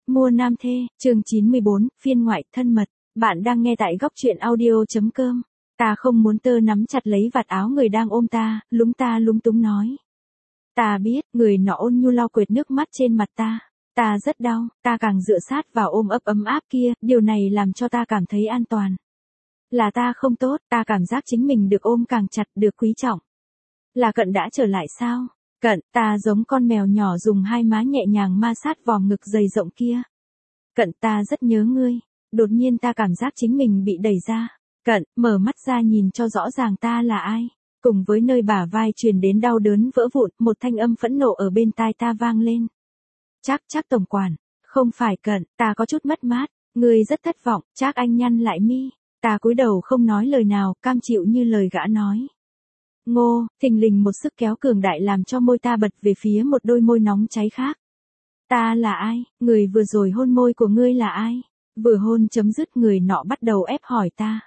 Mua nam thê, chương 94, phiên ngoại thân mật. Bạn đang nghe tại góc truyện audio.com. Ta không muốn tơ nắm chặt lấy vạt áo người đang ôm ta lúng túng nói. Ta biết, người nọ ôn nhu lau quệt nước mắt trên mặt ta. Ta rất đau, ta càng dựa sát vào ôm ấp ấm áp kia, điều này làm cho ta cảm thấy an toàn. Là ta không tốt, ta cảm giác chính mình được ôm càng chặt, được quý trọng. Là Cận đã trở lại sao? Cận, ta giống con mèo nhỏ dùng hai má nhẹ nhàng ma sát vòng ngực dày rộng kia. Cận, ta rất nhớ ngươi. Đột nhiên ta cảm giác chính mình bị đẩy ra. Cận, mở mắt ra nhìn cho rõ ràng ta là ai. Cùng với nơi bả vai truyền đến đau đớn vỡ vụn, một thanh âm phẫn nộ ở bên tai ta vang lên. Chắc tổng quản. Không phải Cận, ta có chút mất mát. Ngươi rất thất vọng, Trác anh nhăn lại mi. Ta cúi đầu không nói lời nào, cam chịu như lời gã nói. Ngô, thình lình một sức kéo cường đại làm cho môi ta bật về phía một đôi môi nóng cháy khác. Ta là ai? Người vừa rồi hôn môi của ngươi là ai? Vừa hôn chấm dứt người nọ bắt đầu ép hỏi ta.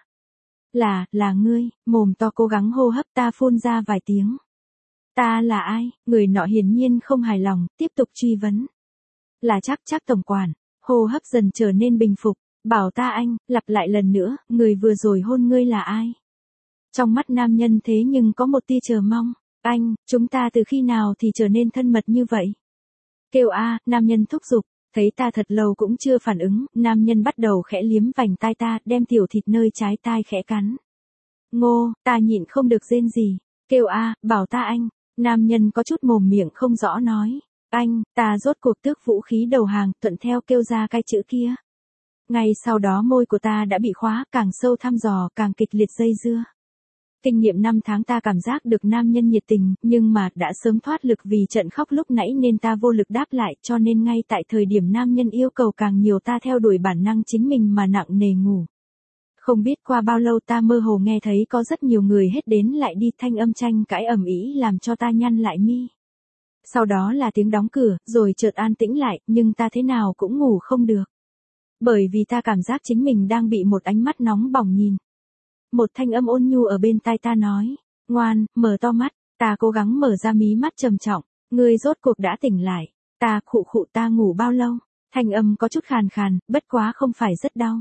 Là ngươi, mồm to cố gắng hô hấp ta phun ra vài tiếng. Ta là ai? Người nọ hiển nhiên không hài lòng, tiếp tục truy vấn. Là chắc tổng quản, hô hấp dần trở nên bình phục, bảo ta anh, lặp lại lần nữa, người vừa rồi hôn ngươi là ai? Trong mắt nam nhân thế nhưng có một tia chờ mong. Anh, chúng ta từ khi nào thì trở nên thân mật như vậy? Kêu a, nam nhân thúc giục. Thấy ta thật lâu cũng chưa phản ứng, nam nhân bắt đầu khẽ liếm vành tai ta, đem tiểu thịt nơi trái tai khẽ cắn. Ngô, ta nhịn không được rên gì. Kêu a, bảo ta anh. Nam nhân có chút mồm miệng không rõ nói. Anh, ta rốt cuộc tước vũ khí đầu hàng, thuận theo kêu ra cái chữ kia. Ngay sau đó môi của ta đã bị khóa, càng sâu thăm dò, càng kịch liệt dây dưa. Kinh nghiệm 5 tháng ta cảm giác được nam nhân nhiệt tình, nhưng mà đã sớm thoát lực vì trận khóc lúc nãy nên ta vô lực đáp lại, cho nên ngay tại thời điểm nam nhân yêu cầu càng nhiều ta theo đuổi bản năng chính mình mà nặng nề ngủ. Không biết qua bao lâu ta mơ hồ nghe thấy có rất nhiều người hết đến lại đi, thanh âm tranh cãi ầm ĩ làm cho ta nhăn lại mi. Sau đó là tiếng đóng cửa, rồi chợt an tĩnh lại, nhưng ta thế nào cũng ngủ không được. Bởi vì ta cảm giác chính mình đang bị một ánh mắt nóng bỏng nhìn. Một thanh âm ôn nhu ở bên tai ta nói, ngoan, mở to mắt. Ta cố gắng mở ra mí mắt trầm trọng, ngươi rốt cuộc đã tỉnh lại. Ta khụ ta ngủ bao lâu? Thanh âm có chút khàn khàn, bất quá không phải rất đau.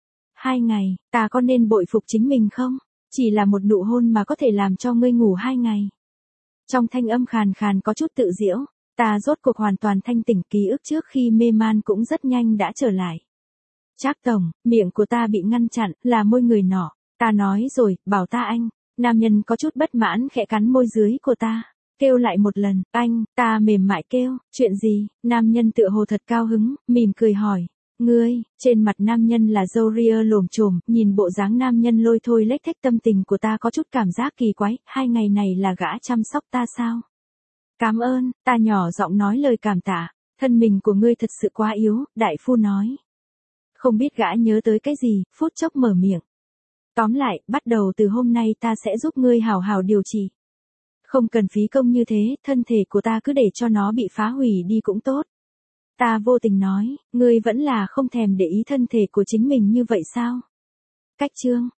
2 ngày, ta có nên bội phục chính mình không? Chỉ là một nụ hôn mà có thể làm cho ngươi ngủ 2 ngày. Trong thanh âm khàn khàn có chút tự giễu, ta rốt cuộc hoàn toàn thanh tỉnh, ký ức trước khi mê man cũng rất nhanh đã trở lại. Trác tổng, miệng của ta bị ngăn chặn, là môi người nọ. Ta nói rồi, bảo ta anh. Nam nhân có chút bất mãn khẽ cắn môi dưới của ta. Kêu lại một lần, anh, ta mềm mại kêu, chuyện gì? Nam nhân tựa hồ thật cao hứng, mỉm cười hỏi. Ngươi, trên mặt nam nhân là râu ria lồm chồm, nhìn bộ dáng nam nhân lôi thôi lếch thếch, tâm tình của ta có chút cảm giác kỳ quái, 2 ngày này là gã chăm sóc ta sao? Cảm ơn, ta nhỏ giọng nói lời cảm tạ, thân mình của ngươi thật sự quá yếu, đại phu nói. Không biết gã nhớ tới cái gì, phút chốc mở miệng. Tóm lại, bắt đầu từ hôm nay ta sẽ giúp ngươi hào hào điều trị. Không cần phí công như thế, thân thể của ta cứ để cho nó bị phá hủy đi cũng tốt. Ta vô tình nói, ngươi vẫn là không thèm để ý thân thể của chính mình như vậy sao? Cách chương.